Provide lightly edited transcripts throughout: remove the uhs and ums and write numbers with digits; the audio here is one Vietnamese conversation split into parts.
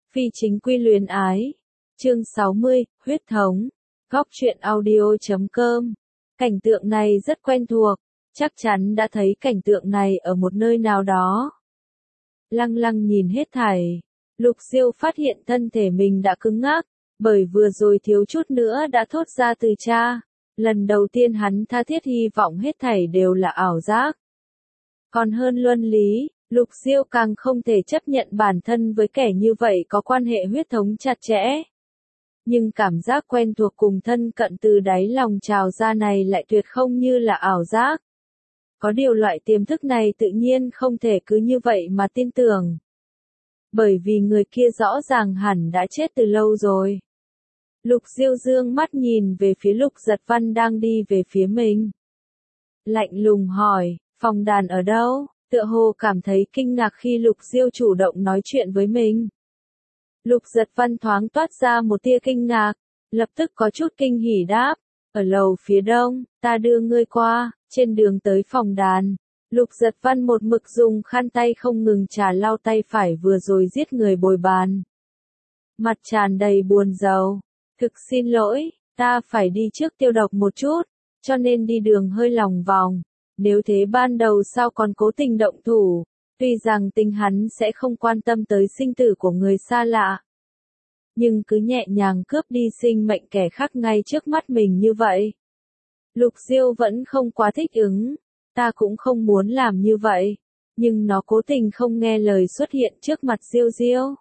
Phi chính quy luyến ái. Chương 60, huyết thống. Góc truyện audio.com. Cảnh tượng này rất quen thuộc, chắc chắn đã thấy cảnh tượng này ở một nơi nào đó. Lăng lăng nhìn hết thảy, Lục Diêu phát hiện thân thể mình đã cứng ngắc, bởi vừa rồi thiếu chút nữa đã thốt ra từ cha. Lần đầu tiên hắn tha thiết hy vọng hết thảy đều là ảo giác. Còn hơn luân lý, Lục Diêu càng không thể chấp nhận bản thân với kẻ như vậy có quan hệ huyết thống chặt chẽ. Nhưng cảm giác quen thuộc cùng thân cận từ đáy lòng trào ra này lại tuyệt không như là ảo giác. Có điều loại tiềm thức này tự nhiên không thể cứ như vậy mà tin tưởng. Bởi vì người kia rõ ràng hẳn đã chết từ lâu rồi. Lục Diêu dương mắt nhìn về phía Lục Giật Văn đang đi về phía mình. Lạnh lùng hỏi, phòng đàn ở đâu? Tựa hồ cảm thấy kinh ngạc khi Lục Diêu chủ động nói chuyện với mình. Lục Giật Văn thoáng toát ra một tia kinh ngạc, lập tức có chút kinh hỉ đáp, ở lầu phía đông, ta đưa ngươi qua. Trên đường tới phòng đàn, Lục Giật Văn một mực dùng khăn tay không ngừng trà lau tay phải vừa rồi giết người bồi bàn. Mặt tràn đầy buồn rầu, thực xin lỗi, ta phải đi trước tiêu độc một chút, cho nên đi đường hơi lòng vòng. Nếu thế ban đầu sao còn cố tình động thủ, tuy rằng tình hắn sẽ không quan tâm tới sinh tử của người xa lạ. Nhưng cứ nhẹ nhàng cướp đi sinh mệnh kẻ khác ngay trước mắt mình như vậy. Lục Diêu vẫn không quá thích ứng, ta cũng không muốn làm như vậy, nhưng nó cố tình không nghe lời xuất hiện trước mặt Diêu Diêu.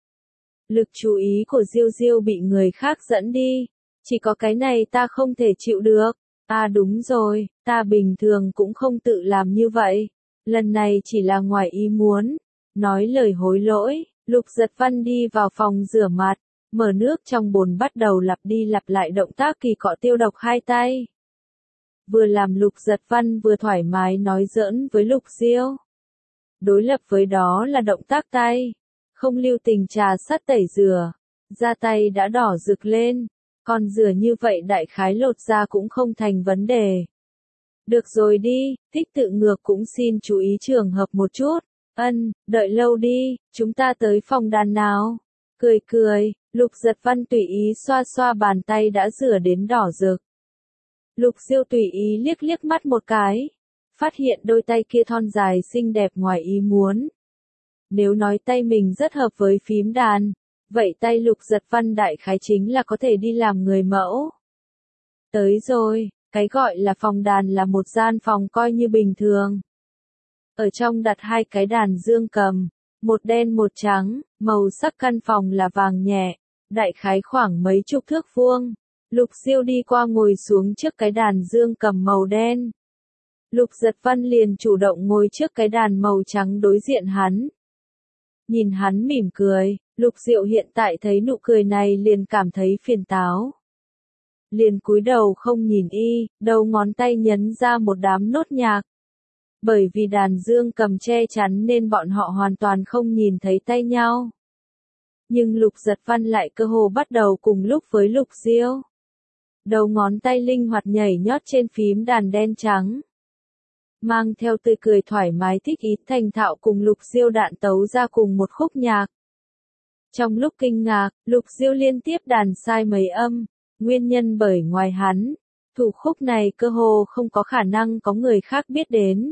Lực chú ý của Diêu Diêu bị người khác dẫn đi, chỉ có cái này ta không thể chịu được. À đúng rồi, ta bình thường cũng không tự làm như vậy, lần này chỉ là ngoài ý muốn. Nói lời hối lỗi, Lục Giật Văn đi vào phòng rửa mặt, mở nước trong bồn bắt đầu lặp đi lặp lại động tác kỳ cọ tiêu độc hai tay. Vừa làm Lục Giật Văn vừa thoải mái nói giỡn với Lục Diêu. Đối lập với đó là động tác tay, không lưu tình trà sát tẩy rửa, da tay đã đỏ rực lên, còn rửa như vậy đại khái lột da cũng không thành vấn đề. Được rồi đi, thích tự ngược cũng xin chú ý trường hợp một chút. Đợi lâu đi, chúng ta tới phòng đàn nào. Cười cười, Lục Giật Văn tùy ý xoa xoa bàn tay đã rửa đến đỏ rực. Lục Diêu tùy ý liếc liếc mắt một cái, phát hiện đôi tay kia thon dài xinh đẹp ngoài ý muốn. Nếu nói tay mình rất hợp với phím đàn, vậy tay Lục Giật Văn đại khái chính là có thể đi làm người mẫu. Tới rồi, cái gọi là phòng đàn là một gian phòng coi như bình thường. Ở trong đặt hai cái đàn dương cầm, một đen một trắng, màu sắc căn phòng là vàng nhẹ, đại khái khoảng mấy chục thước vuông. Lục Diêu đi qua ngồi xuống trước cái đàn dương cầm màu đen. Lục Giật Văn liền chủ động ngồi trước cái đàn màu trắng đối diện hắn. Nhìn hắn mỉm cười, Lục Diệu hiện tại thấy nụ cười này liền cảm thấy phiền táo. Liền cúi đầu không nhìn y, đầu ngón tay nhấn ra một đám nốt nhạc. Bởi vì đàn dương cầm che chắn nên bọn họ hoàn toàn không nhìn thấy tay nhau. Nhưng Lục Giật Văn lại cơ hồ bắt đầu cùng lúc với Lục Diêu. Đầu ngón tay linh hoạt nhảy nhót trên phím đàn đen trắng. Mang theo tươi cười thoải mái thích ý thành thạo cùng Lục Diêu đạn tấu ra cùng một khúc nhạc. Trong lúc kinh ngạc, Lục Diêu liên tiếp đàn sai mấy âm, nguyên nhân bởi ngoài hắn, thủ khúc này cơ hồ không có khả năng có người khác biết đến.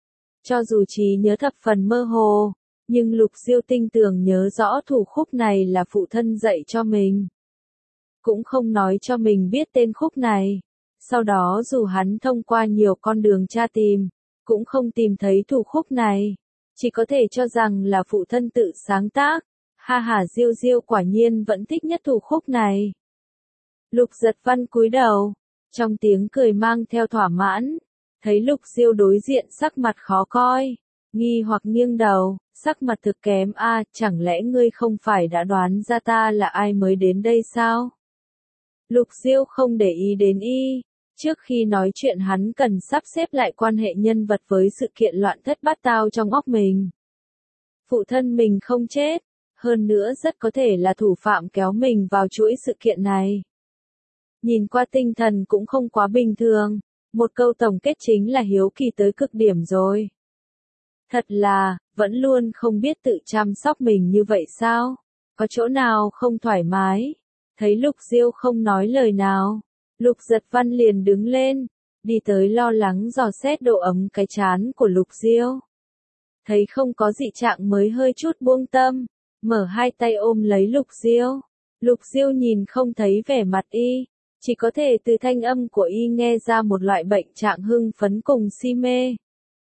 Cho dù trí nhớ thập phần mơ hồ, nhưng Lục Diêu tinh tường nhớ rõ thủ khúc này là phụ thân dạy cho mình. Cũng không nói cho mình biết tên khúc này. Sau đó dù hắn thông qua nhiều con đường tra tìm, cũng không tìm thấy thủ khúc này. Chỉ có thể cho rằng là phụ thân tự sáng tác. Ha ha, Diêu Diêu quả nhiên vẫn thích nhất thủ khúc này. Lục Giật Văn cúi đầu, trong tiếng cười mang theo thỏa mãn. Thấy Lục Diêu đối diện sắc mặt khó coi, nghi hoặc nghiêng đầu, sắc mặt thực kém chẳng lẽ ngươi không phải đã đoán ra ta là ai mới đến đây sao? Lục Diêu không để ý đến y, trước khi nói chuyện hắn cần sắp xếp lại quan hệ nhân vật với sự kiện loạn thất bát tao trong óc mình. Phụ thân mình không chết, hơn nữa rất có thể là thủ phạm kéo mình vào chuỗi sự kiện này. Nhìn qua tinh thần cũng không quá bình thường, một câu tổng kết chính là hiếu kỳ tới cực điểm rồi. Thật là, vẫn luôn không biết tự chăm sóc mình như vậy sao? Có chỗ nào không thoải mái? Thấy Lục Diêu không nói lời nào, Lục Giật Văn liền đứng lên, đi tới lo lắng dò xét độ ấm cái trán của Lục Diêu. Thấy không có dị trạng mới hơi chút buông tâm, mở hai tay ôm lấy Lục Diêu. Lục Diêu nhìn không thấy vẻ mặt y, chỉ có thể từ thanh âm của y nghe ra một loại bệnh trạng hưng phấn cùng si mê.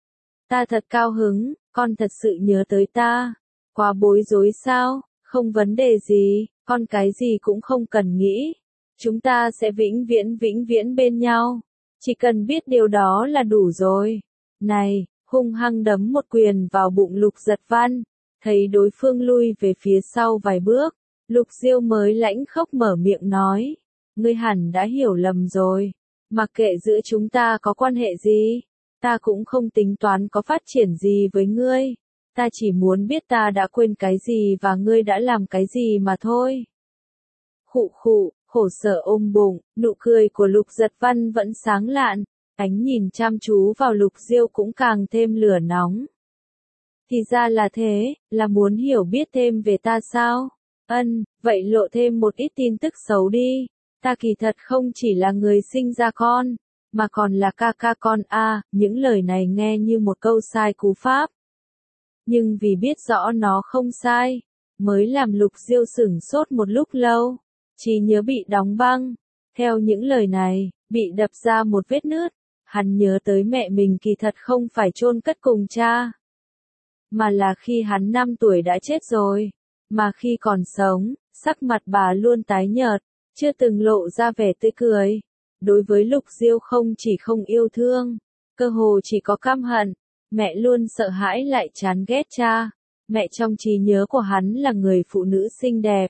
Ta thật cao hứng, con thật sự nhớ tới ta. Quá bối rối sao? Không vấn đề gì, con cái gì cũng không cần nghĩ. Chúng ta sẽ vĩnh viễn bên nhau. Chỉ cần biết điều đó là đủ rồi. Này, hung hăng đấm một quyền vào bụng Lục Giật Văn. Thấy đối phương lui về phía sau vài bước, Lục Diêu mới lãnh khốc mở miệng nói. Ngươi hẳn đã hiểu lầm rồi. Mặc kệ giữa chúng ta có quan hệ gì, ta cũng không tính toán có phát triển gì với ngươi. Ta chỉ muốn biết ta đã quên cái gì và ngươi đã làm cái gì mà thôi. Khụ khụ, khổ sở ôm bụng, nụ cười của Lục Giật Văn vẫn sáng lạn, ánh nhìn chăm chú vào Lục Diêu cũng càng thêm lửa nóng. Thì ra là thế, là muốn hiểu biết thêm về ta sao? Vậy lộ thêm một ít tin tức xấu đi. Ta kỳ thật không chỉ là người sinh ra con, mà còn là ca ca con a. Những lời này nghe như một câu sai cú pháp. Nhưng vì biết rõ nó không sai, mới làm Lục Diêu sửng sốt một lúc lâu. Trí nhớ bị đóng băng. Theo những lời này, bị đập ra một vết nứt. Hắn nhớ tới mẹ mình kỳ thật không phải chôn cất cùng cha, mà là khi hắn 5 tuổi đã chết rồi. Mà khi còn sống, sắc mặt bà luôn tái nhợt, chưa từng lộ ra vẻ tươi cười. Đối với Lục Diêu không chỉ không yêu thương, cơ hồ chỉ có căm hận. Mẹ luôn sợ hãi lại chán ghét cha. Mẹ trong trí nhớ của hắn là người phụ nữ xinh đẹp.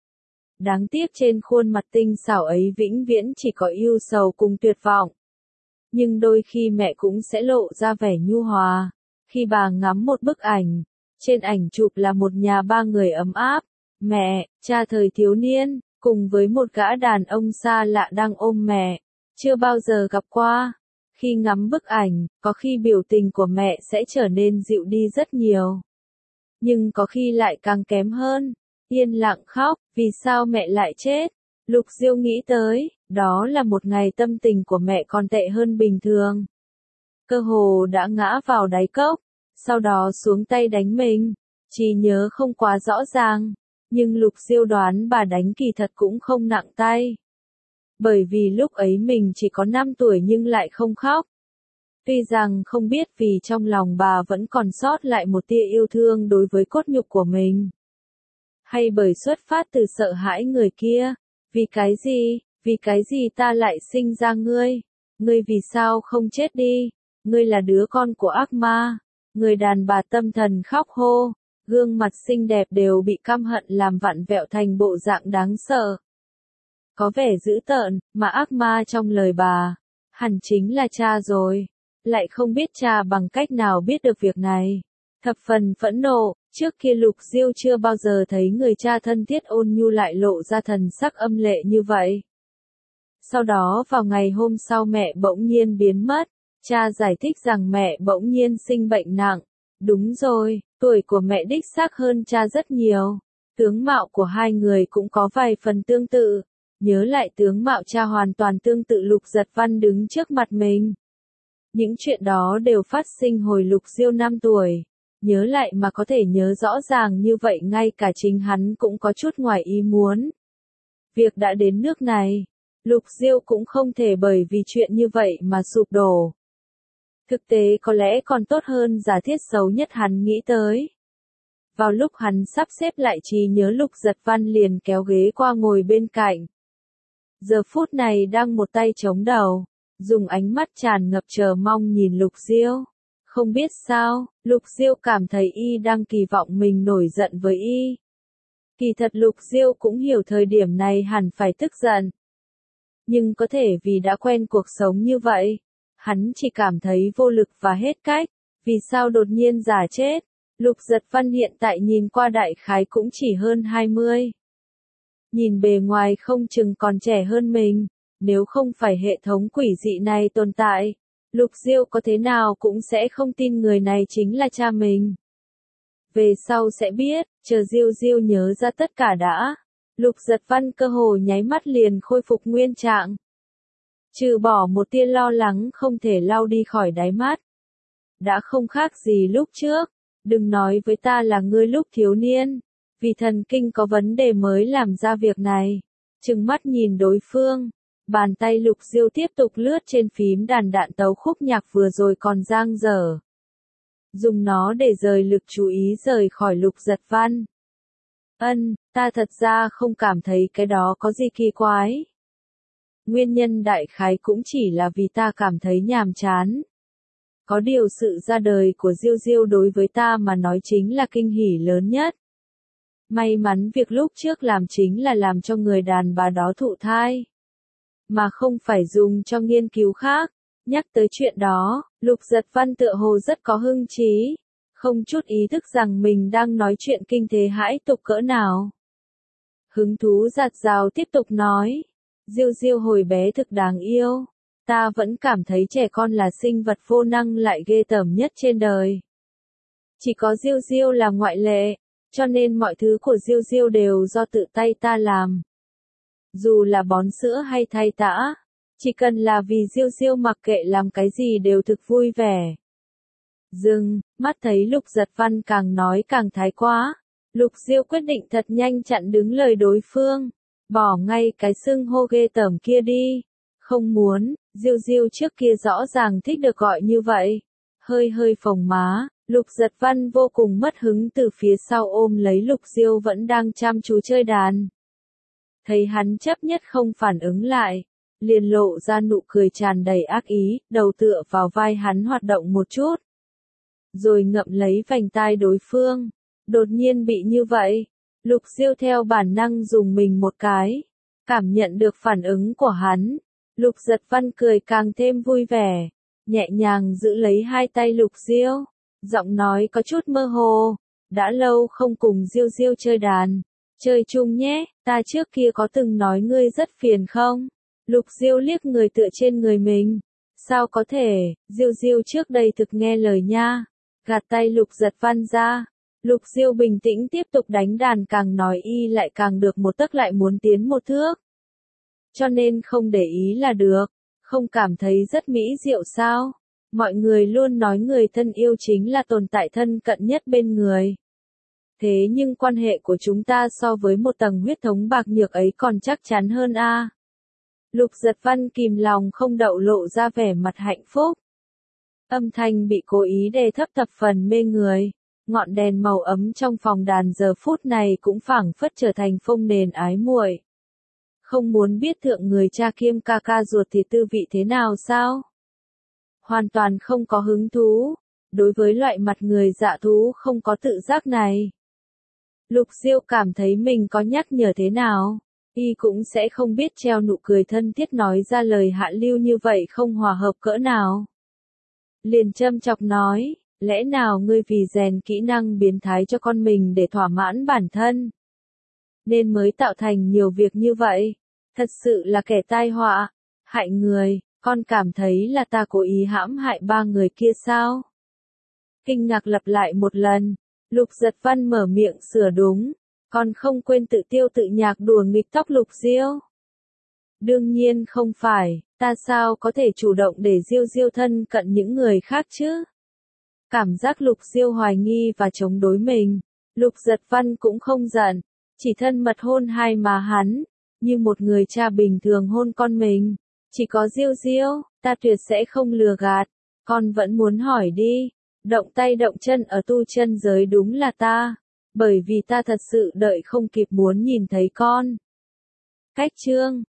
Đáng tiếc trên khuôn mặt tinh xảo ấy vĩnh viễn chỉ có ưu sầu cùng tuyệt vọng. Nhưng đôi khi mẹ cũng sẽ lộ ra vẻ nhu hòa. Khi bà ngắm một bức ảnh, trên ảnh chụp là một nhà 3 người ấm áp, mẹ, cha thời thiếu niên, cùng với một gã đàn ông xa lạ đang ôm mẹ, chưa bao giờ gặp qua. Khi ngắm bức ảnh, có khi biểu tình của mẹ sẽ trở nên dịu đi rất nhiều. Nhưng có khi lại càng kém hơn, yên lặng khóc, vì sao mẹ lại chết? Lục Diêu nghĩ tới, đó là một ngày tâm tình của mẹ còn tệ hơn bình thường. Cơ hồ đã ngã vào đáy cốc, sau đó xuống tay đánh mình. Trí nhớ không quá rõ ràng, nhưng Lục Diêu đoán bà đánh kỳ thật cũng không nặng tay. Bởi vì lúc ấy mình chỉ có 5 tuổi nhưng lại không khóc. Tuy rằng không biết vì trong lòng bà vẫn còn sót lại một tia yêu thương đối với cốt nhục của mình. Hay bởi xuất phát từ sợ hãi người kia. Vì cái gì ta lại sinh ra ngươi? Ngươi vì sao không chết đi? Ngươi là đứa con của ác ma. Người đàn bà tâm thần khóc hô. Gương mặt xinh đẹp đều bị căm hận làm vặn vẹo thành bộ dạng đáng sợ. Có vẻ dữ tợn, mà ác ma trong lời bà, hẳn chính là cha rồi. Lại không biết cha bằng cách nào biết được việc này. Thập phần phẫn nộ, trước kia Lục Diêu chưa bao giờ thấy người cha thân thiết ôn nhu lại lộ ra thần sắc âm lệ như vậy. Sau đó vào ngày hôm sau mẹ bỗng nhiên biến mất, cha giải thích rằng mẹ bỗng nhiên sinh bệnh nặng. Đúng rồi, tuổi của mẹ đích xác hơn cha rất nhiều. Tướng mạo của hai người cũng có vài phần tương tự. Nhớ lại tướng mạo cha hoàn toàn tương tự Lục Giật Văn đứng trước mặt mình. Những chuyện đó đều phát sinh hồi Lục Diêu 5 tuổi. Nhớ lại mà có thể nhớ rõ ràng như vậy ngay cả chính hắn cũng có chút ngoài ý muốn. Việc đã đến nước này, Lục Diêu cũng không thể bởi vì chuyện như vậy mà sụp đổ. Thực tế có lẽ còn tốt hơn giả thiết xấu nhất hắn nghĩ tới. Vào lúc hắn sắp xếp lại trí nhớ Lục Giật Văn liền kéo ghế qua ngồi bên cạnh. Giờ phút này đang một tay chống đầu, dùng ánh mắt tràn ngập chờ mong nhìn Lục Diêu. Không biết sao, Lục Diêu cảm thấy y đang kỳ vọng mình nổi giận với y. Kỳ thật Lục Diêu cũng hiểu thời điểm này hẳn phải tức giận. Nhưng có thể vì đã quen cuộc sống như vậy, hắn chỉ cảm thấy vô lực và hết cách. Vì sao đột nhiên giả chết? Lục Giật Văn hiện tại nhìn qua đại khái cũng chỉ hơn 20. Nhìn bề ngoài không chừng còn trẻ hơn mình. Nếu không phải hệ thống quỷ dị này tồn tại, Lục Diêu có thế nào cũng sẽ không tin người này chính là cha mình. Về sau sẽ biết, chờ Diêu Diêu nhớ ra tất cả đã. Lục Giật Văn cơ hồ nháy mắt liền khôi phục nguyên trạng. Trừ bỏ một tia lo lắng không thể lau đi khỏi đáy mắt. Đã không khác gì lúc trước, đừng nói với ta là ngươi lúc thiếu niên, vì thần kinh có vấn đề mới làm ra việc này. Trừng mắt nhìn đối phương, bàn tay Lục Diêu tiếp tục lướt trên phím đàn đạn tấu khúc nhạc vừa rồi còn dang dở. Dùng nó để rời lực chú ý rời khỏi Lục Giật Văn. Ta thật ra không cảm thấy cái đó có gì kỳ quái. Nguyên nhân đại khái cũng chỉ là vì ta cảm thấy nhàm chán. Có điều sự ra đời của Diêu Diêu đối với ta mà nói chính là kinh hỉ lớn nhất. May mắn việc lúc trước làm chính là làm cho người đàn bà đó thụ thai, mà không phải dùng cho nghiên cứu khác. Nhắc tới chuyện đó, Lục Giật Văn tựa hồ rất có hưng trí, không chút ý thức rằng mình đang nói chuyện kinh thế hãi tục cỡ nào. Hứng thú dạt dào tiếp tục nói, Diêu Diêu hồi bé thực đáng yêu, ta vẫn cảm thấy trẻ con là sinh vật vô năng lại ghê tởm nhất trên đời. Chỉ có Diêu Diêu là ngoại lệ, cho nên mọi thứ của Diêu Diêu đều do tự tay ta làm. Dù là bón sữa hay thay tã, chỉ cần là vì Diêu Diêu mặc kệ làm cái gì đều thực vui vẻ. Dừng, mắt thấy Lục Giật Văn càng nói càng thái quá. Lục Diêu quyết định thật nhanh chặn đứng lời đối phương. Bỏ ngay cái xưng hô ghê tởm kia đi. Không muốn, Diêu Diêu trước kia rõ ràng thích được gọi như vậy. Hơi hơi phồng má, Lục Giật Văn vô cùng mất hứng từ phía sau ôm lấy Lục Diêu vẫn đang chăm chú chơi đàn. Thấy hắn chấp nhất không phản ứng lại, liền lộ ra nụ cười tràn đầy ác ý, đầu tựa vào vai hắn hoạt động một chút. Rồi ngậm lấy vành tai đối phương. Đột nhiên bị như vậy, Lục Diêu theo bản năng dùng mình một cái. Cảm nhận được phản ứng của hắn, Lục Giật Văn cười càng thêm vui vẻ, nhẹ nhàng giữ lấy hai tay Lục Diêu, giọng nói có chút mơ hồ, đã lâu không cùng Diêu Diêu chơi đàn, chơi chung nhé, ta trước kia có từng nói ngươi rất phiền không? Lục Diêu liếc người tựa trên người mình, sao có thể, Diêu Diêu trước đây thực nghe lời nha, gạt tay Lục Giật Văn ra. Lục Diêu bình tĩnh tiếp tục đánh đàn, càng nói y lại càng được một tấc lại muốn tiến một thước. Cho nên không để ý là được, không cảm thấy rất mỹ diệu sao? Mọi người luôn nói người thân yêu chính là tồn tại thân cận nhất bên người. Thế nhưng quan hệ của chúng ta so với một tầng huyết thống bạc nhược ấy còn chắc chắn hơn a. Lục Giật Văn kìm lòng không đậu lộ ra vẻ mặt hạnh phúc. Âm thanh bị cố ý đè thấp thập phần mê người. Ngọn đèn màu ấm trong phòng đàn giờ phút này cũng phảng phất trở thành phông nền ái muội. Không muốn biết thượng người cha kiêm ca ca ruột thì tư vị thế nào sao? Hoàn toàn không có hứng thú, đối với loại mặt người dạ thú không có tự giác này. Lục Diêu cảm thấy mình có nhắc nhở thế nào, y cũng sẽ không biết treo nụ cười thân thiết nói ra lời hạ lưu như vậy không hòa hợp cỡ nào. Liền châm chọc nói. Lẽ nào ngươi vì rèn kỹ năng biến thái cho con mình để thỏa mãn bản thân, nên mới tạo thành nhiều việc như vậy? Thật sự là kẻ tai họa, hại người, con cảm thấy là ta cố ý hãm hại ba người kia sao? Kinh ngạc lặp lại một lần, Lục Giật Văn mở miệng sửa đúng, con không quên tự tiêu tự nhạc đùa nghịch tóc Lục Diêu. Đương nhiên không phải, ta sao có thể chủ động để Diêu Diêu thân cận những người khác chứ? Cảm giác Lục Diêu hoài nghi và chống đối mình, Lục Giật Văn cũng không giận, chỉ thân mật hôn hai má hắn, như một người cha bình thường hôn con mình. Chỉ có Diêu Diêu, ta tuyệt sẽ không lừa gạt, con vẫn muốn hỏi đi, động tay động chân ở tu chân giới đúng là ta, bởi vì ta thật sự đợi không kịp muốn nhìn thấy con. Cách chương